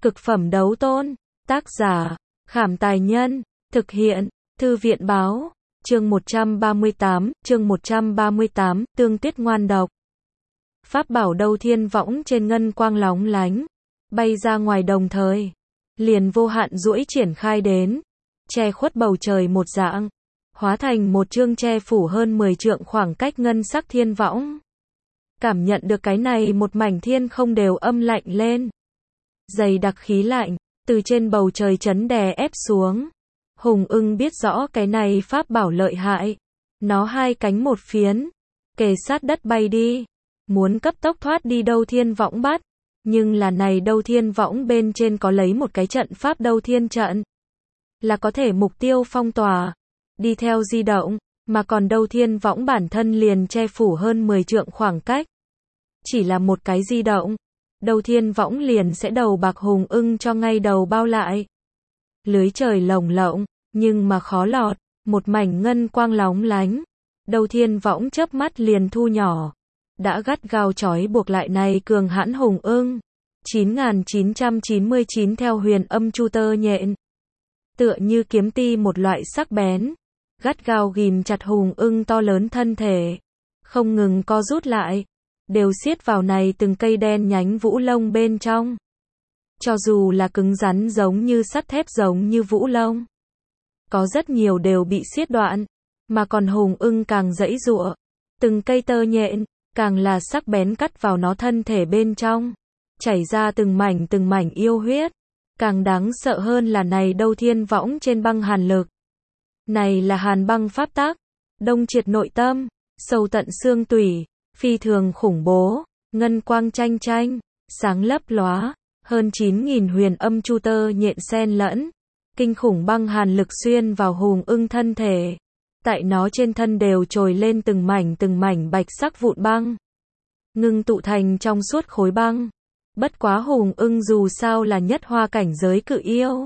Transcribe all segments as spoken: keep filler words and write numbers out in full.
Cực phẩm đấu tôn. Tác giả, Khảm Tài Nhân. Thực hiện, Thư viện Báo. Chương một trăm ba mươi tám, chương một trăm ba mươi tám, Tương Tuyết ngoan độc. Pháp bảo Đâu Thiên Võng trên ngân quang lóng lánh, bay ra ngoài đồng thời, liền vô hạn duỗi triển khai đến, che khuất bầu trời một dạng, hóa thành một chương che phủ hơn mười trượng khoảng cách ngân sắc thiên võng. Cảm nhận được cái này một mảnh thiên không đều âm lạnh lên. Dày đặc khí lạnh, từ trên bầu trời chấn đè ép xuống. Hùng ưng biết rõ cái này pháp bảo lợi hại. Nó hai cánh một phiến, kề sát đất bay đi. Muốn cấp tốc thoát đi Đâu Thiên Võng bắt. Nhưng là này Đâu Thiên Võng bên trên có lấy một cái trận pháp Đâu Thiên trận. Là có thể mục tiêu phong tỏa. Đi theo di động, mà còn Đâu Thiên Võng bản thân liền che phủ hơn mười trượng khoảng cách. Chỉ là một cái di động, Đâu Thiên Võng liền sẽ đầu bạc hùng ưng cho ngay đầu bao lại. Lưới trời lồng lộng, nhưng mà khó lọt, một mảnh ngân quang lóng lánh. Đâu Thiên Võng chớp mắt liền thu nhỏ, đã gắt gao trói buộc lại này cường hãn hùng ưng. chín nghìn chín trăm chín mươi chín theo Huyền Âm Chu Tơ nhện, tựa như kiếm ti một loại sắc bén, gắt gao ghìm chặt hùng ưng to lớn thân thể, không ngừng co rút lại, đều siết vào này từng cây đen nhánh vũ lông bên trong. Cho dù là cứng rắn giống như sắt thép giống như vũ lông, có rất nhiều đều bị siết đoạn, mà còn hùng ưng càng giãy giụa, từng cây tơ nhện, càng là sắc bén cắt vào nó thân thể bên trong, chảy ra từng mảnh từng mảnh yêu huyết. Càng đáng sợ hơn là này Đâu Thiên Võng trên băng hàn lực. Này là hàn băng pháp tác, đông triệt nội tâm, sâu tận xương tủy, phi thường khủng bố, ngân quang tranh tranh, sáng lấp lóa, hơn chín nghìn huyền âm chu tơ nhện xen lẫn, kinh khủng băng hàn lực xuyên vào hùng ưng thân thể. Tại nó trên thân đều trồi lên từng mảnh từng mảnh bạch sắc vụn băng, ngưng tụ thành trong suốt khối băng. Bất quá hùng ưng dù sao là nhất hoa cảnh giới cự yêu.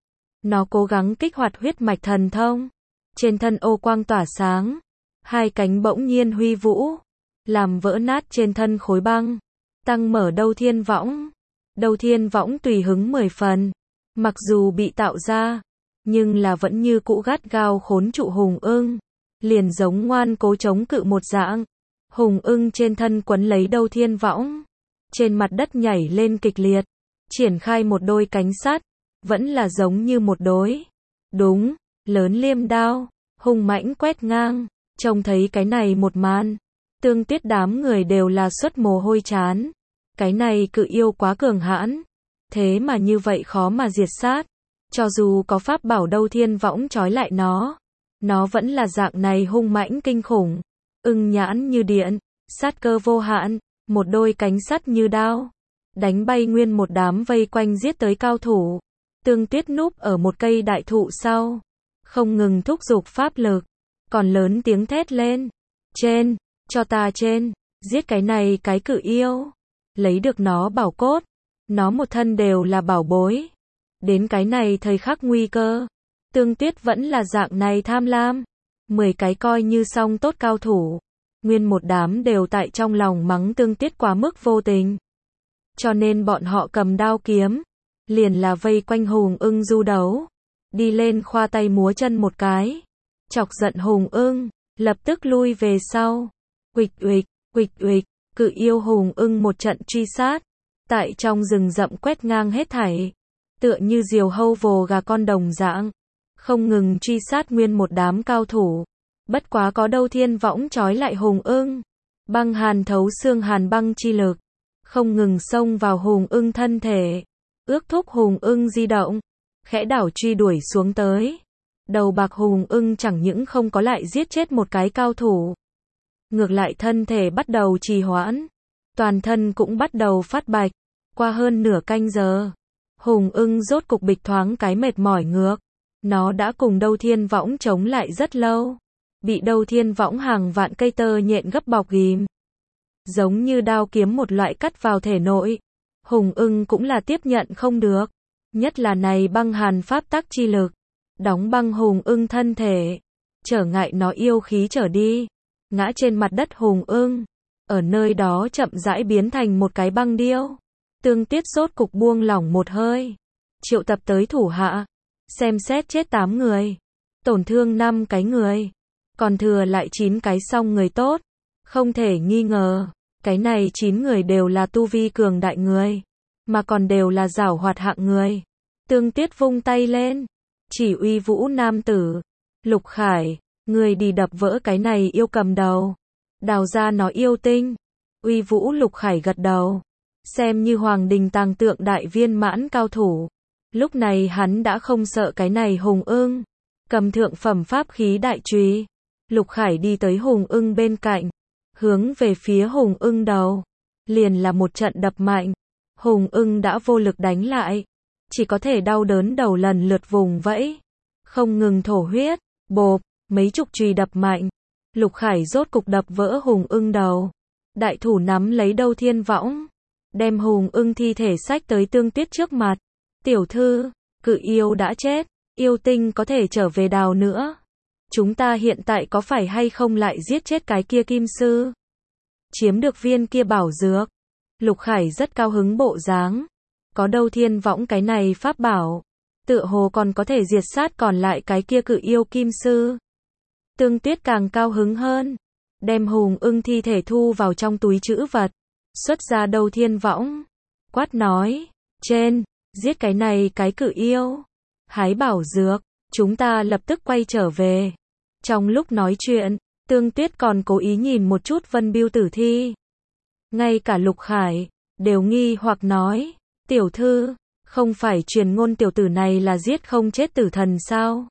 Nó cố gắng kích hoạt huyết mạch thần thông. Trên thân ô quang tỏa sáng, hai cánh bỗng nhiên huy vũ, làm vỡ nát trên thân khối băng, tăng mở Đâu Thiên Võng. Đâu Thiên Võng tùy hứng mười phần, mặc dù bị tạo ra, nhưng là vẫn như cũ gắt gao khốn trụ hùng ưng, liền giống ngoan cố chống cự một dạng. Hùng ưng trên thân quấn lấy Đâu Thiên Võng, trên mặt đất nhảy lên kịch liệt, triển khai một đôi cánh sắt, vẫn là giống như một đối. Đúng, lớn liêm đao, hung mãnh quét ngang, trông thấy cái này một màn. Tương Tuyết đám người đều là xuất mồ hôi chán. Cái này cự yêu quá cường hãn, thế mà như vậy khó mà diệt sát. Cho dù có pháp bảo Đâu Thiên Võng trói lại nó, nó vẫn là dạng này hung mãnh kinh khủng. Ưng nhãn như điện, sát cơ vô hạn, một đôi cánh sắt như đao, đánh bay nguyên một đám vây quanh giết tới cao thủ. Tương Tuyết núp ở một cây đại thụ sau, không ngừng thúc giục pháp lực, còn lớn tiếng thét lên, trên, cho ta trên, giết cái này cái cự yêu, lấy được nó bảo cốt, nó một thân đều là bảo bối. Đến cái này thời khắc nguy cơ, Tương Tuyết vẫn là dạng này tham lam, mười cái coi như song tốt cao thủ, nguyên một đám đều tại trong lòng mắng Tương Tuyết quá mức vô tình. Cho nên bọn họ cầm đao kiếm, liền là vây quanh hùng ưng du đấu, đi lên khoa tay múa chân một cái, chọc giận hùng ưng, lập tức lui về sau. Uịch uịch, uịch uịch, cự yêu hùng ưng một trận truy sát, tại trong rừng rậm quét ngang hết thảy, tựa như diều hâu vồ gà con đồng dạng, không ngừng truy sát nguyên một đám cao thủ. Bất quá có Đâu Thiên Võng trói lại hùng ưng, băng hàn thấu xương hàn băng chi lực, không ngừng xông vào hùng ưng thân thể, ước thúc hùng ưng di động, khẽ đảo truy đuổi xuống tới. Đầu bạc hùng ưng chẳng những không có lại giết chết một cái cao thủ, ngược lại thân thể bắt đầu trì hoãn, toàn thân cũng bắt đầu phát bạch. Qua hơn nửa canh giờ, hùng ưng rốt cục bịch thoáng cái mệt mỏi ngược. Nó đã cùng Đâu Thiên Võng chống lại rất lâu, bị Đâu Thiên Võng hàng vạn cây tơ nhện gấp bọc ghìm, giống như đao kiếm một loại cắt vào thể nội. Hùng ưng cũng là tiếp nhận không được, nhất là này băng hàn pháp tắc chi lực, đóng băng hùng ưng thân thể, trở ngại nó yêu khí trở đi. Ngã trên mặt đất hùng ưng, ở nơi đó chậm rãi biến thành một cái băng điêu, Tương Tiết rốt cục buông lỏng một hơi. Triệu tập tới thủ hạ. Xem xét chết tám người. Tổn thương năm cái người. Còn thừa lại chín cái song người tốt. Không thể nghi ngờ. Cái này chín người đều là tu vi cường đại người. Mà còn đều là giảo hoạt hạng người. Tương Tiết vung tay lên. Chỉ uy vũ nam tử. Lục Khải. Người đi đập vỡ cái này yêu cầm đầu. Đào ra nó yêu tinh. Uy vũ Lục Khải gật đầu. Xem như hoàng đình tàng tượng đại viên mãn cao thủ. Lúc này hắn đã không sợ cái này hùng ưng. Cầm thượng phẩm pháp khí đại chùy. Lục Khải đi tới hùng ưng bên cạnh. Hướng về phía hùng ưng đầu. Liền là một trận đập mạnh. Hùng ưng đã vô lực đánh lại. Chỉ có thể đau đớn đầu lần lượt vùng vẫy. Không ngừng thổ huyết. Bộp, mấy chục chùy đập mạnh. Lục Khải rốt cục đập vỡ hùng ưng đầu. Đại thủ nắm lấy Đâu Thiên Võng. Đem hùng ưng thi thể xách tới Tương Tiết trước mặt. Tiểu thư, cự yêu đã chết. Yêu tinh có thể trở về đào nữa. Chúng ta hiện tại có phải hay không lại giết chết cái kia kim sư? Chiếm được viên kia bảo dược. Lục Khải rất cao hứng bộ dáng. Có Đâu Thiên Võng cái này pháp bảo. Tựa hồ còn có thể diệt sát còn lại cái kia cự yêu kim sư. Tương Tiết càng cao hứng hơn. Đem hùng ưng thi thể thu vào trong túi trữ vật. Xuất ra Đâu Thiên Võng. Quát nói. Trên, giết cái này cái cự yêu. Hái bảo dược. Chúng ta lập tức quay trở về. Trong lúc nói chuyện, Tương Tiết còn cố ý nhìn một chút Vân Bưu tử thi. Ngay cả Lục Khải, đều nghi hoặc nói. Tiểu thư, không phải truyền ngôn tiểu tử này là giết không chết tử thần sao?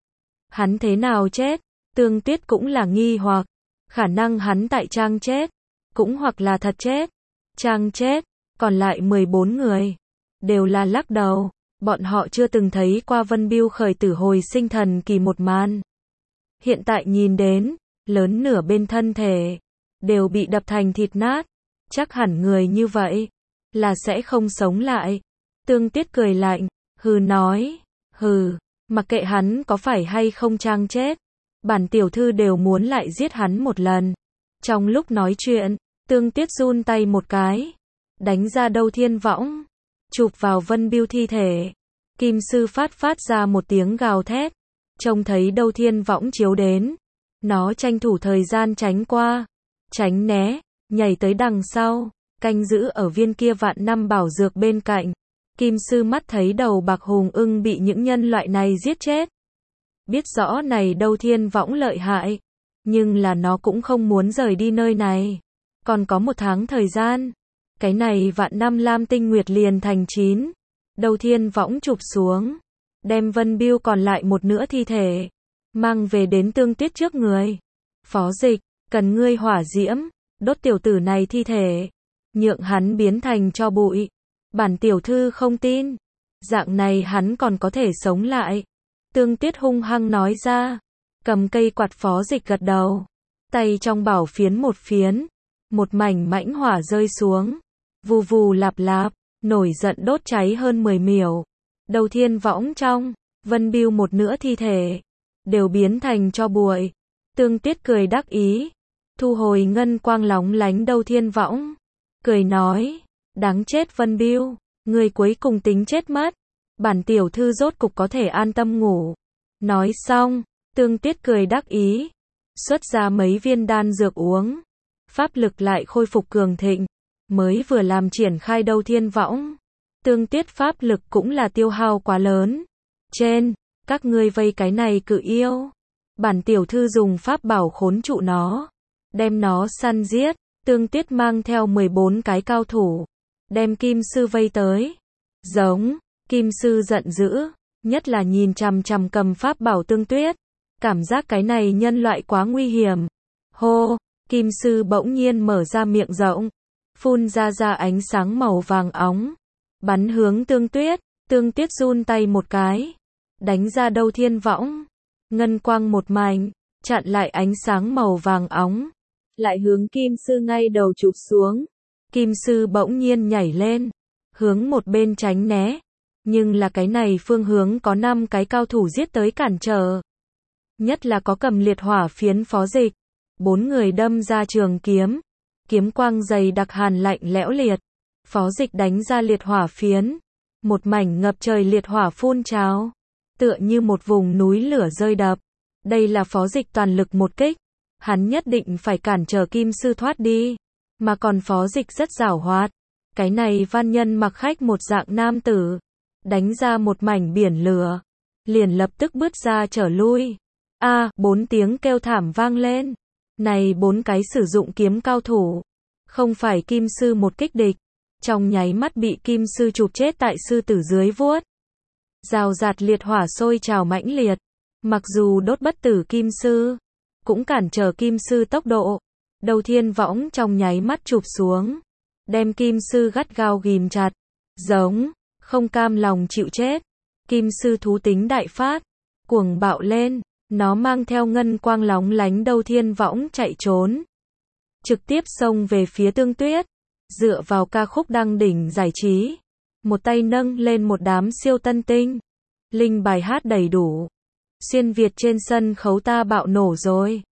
Hắn thế nào chết? Tương Tiết cũng là nghi hoặc. Khả năng hắn tại trang chết. Cũng hoặc là thật chết. Trang chết. Còn lại mười bốn người. Đều là lắc đầu. Bọn họ chưa từng thấy qua Vân Bưu khởi tử hồi sinh thần kỳ một màn. Hiện tại nhìn đến. Lớn nửa bên thân thể. Đều bị đập thành thịt nát. Chắc hẳn người như vậy. Là sẽ không sống lại. Tương Tiết cười lạnh. Hừ nói. Hừ. Mặc kệ hắn có phải hay không trang chết. Bản tiểu thư đều muốn lại giết hắn một lần. Trong lúc nói chuyện, Tương Tiết run tay một cái. Đánh ra Đâu Thiên Võng. Chụp vào Vân Bưu thi thể. Kim sư phát phát ra một tiếng gào thét. Trông thấy Đâu Thiên Võng chiếu đến. Nó tranh thủ thời gian tránh qua. Tránh né. Nhảy tới đằng sau. Canh giữ ở viên kia vạn năm bảo dược bên cạnh. Kim sư mắt thấy đầu bạc hùng ưng bị những nhân loại này giết chết. Biết rõ này Đâu Thiên Võng lợi hại. Nhưng là nó cũng không muốn rời đi nơi này. Còn có một tháng thời gian. Cái này vạn năm lam tinh nguyệt liền thành chín. Đâu Thiên Võng chụp xuống. Đem Vân Bưu còn lại một nửa thi thể. Mang về đến Tương Tiết trước người. Phó Dịch, cần ngươi hỏa diễm. Đốt tiểu tử này thi thể. Nhượng hắn biến thành tro bụi. Bản tiểu thư không tin. Dạng này hắn còn có thể sống lại. Tương Tiết hung hăng nói ra. Cầm cây quạt Phó Dịch gật đầu. Tay trong bảo phiến một phiến. Một mảnh mãnh hỏa rơi xuống. Vù vù lạp lạp. Nổi giận đốt cháy hơn mười miểu. Đâu Thiên Võng trong. Vân Bưu một nửa thi thể. Đều biến thành tro bụi. Tương Tiết cười đắc ý. Thu hồi ngân quang lóng lánh Đâu Thiên Võng. Cười nói. Đáng chết Vân Bưu. Người cuối cùng tính chết mất. Bản tiểu thư rốt cục có thể an tâm ngủ. Nói xong. Tương Tiết cười đắc ý. Xuất ra mấy viên đan dược uống. Pháp lực lại khôi phục cường thịnh. Mới vừa làm triển khai Đâu Thiên Võng. Tương Tiết pháp lực cũng là tiêu hao quá lớn. Trên. Các ngươi vây cái này cự yêu. Bản tiểu thư dùng pháp bảo khốn trụ nó. Đem nó săn giết. Tương Tiết mang theo mười bốn cái cao thủ. Đem Kim sư vây tới. Giống. Kim sư giận dữ. Nhất là nhìn chằm chằm cầm pháp bảo Tương Tuyết. Cảm giác cái này nhân loại quá nguy hiểm. Hô. Kim sư bỗng nhiên mở ra miệng rộng. Phun ra ra ánh sáng màu vàng óng. Bắn hướng Tương Tuyết. Tương Tuyết run tay một cái. Đánh ra Đâu Thiên Võng. Ngân quang một mảnh. Chặn lại ánh sáng màu vàng óng. Lại hướng Kim sư ngay đầu chụp xuống. Kim sư bỗng nhiên nhảy lên. Hướng một bên tránh né. Nhưng là cái này phương hướng có năm cái cao thủ giết tới cản trở. Nhất là có cầm liệt hỏa phiến Phó Dịch. Bốn người đâm ra trường kiếm. Kiếm quang dày đặc hàn lạnh lẽo liệt. Phó Dịch đánh ra liệt hỏa phiến, một mảnh ngập trời liệt hỏa phun trào, tựa như một vùng núi lửa rơi đập. Đây là Phó Dịch toàn lực một kích, hắn nhất định phải cản trở Kim Sư thoát đi, mà còn Phó Dịch rất giảo hoạt. Cái này văn nhân mặc khách một dạng nam tử, đánh ra một mảnh biển lửa, liền lập tức bước ra trở lui. A, bốn tiếng kêu thảm vang lên. Này bốn cái sử dụng kiếm cao thủ, không phải Kim Sư một kích địch, trong nháy mắt bị Kim Sư chụp chết tại sư tử dưới vuốt. Rào rạt liệt hỏa sôi trào mãnh liệt, mặc dù đốt bất tử Kim Sư, cũng cản trở Kim Sư tốc độ. Đầu Thiên Võng trong nháy mắt chụp xuống, đem Kim Sư gắt gao ghìm chặt, giống, không cam lòng chịu chết. Kim Sư thú tính đại phát, cuồng bạo lên, nó mang theo ngân quang lóng lánh Đầu Thiên Võng chạy trốn, trực tiếp xông về phía Tương Tuyết, dựa vào ca khúc đăng đỉnh giải trí, một tay nâng lên một đám siêu tân tinh, linh bài hát đầy đủ. Xuyên Việt trên sân khấu ta bạo nổ rồi.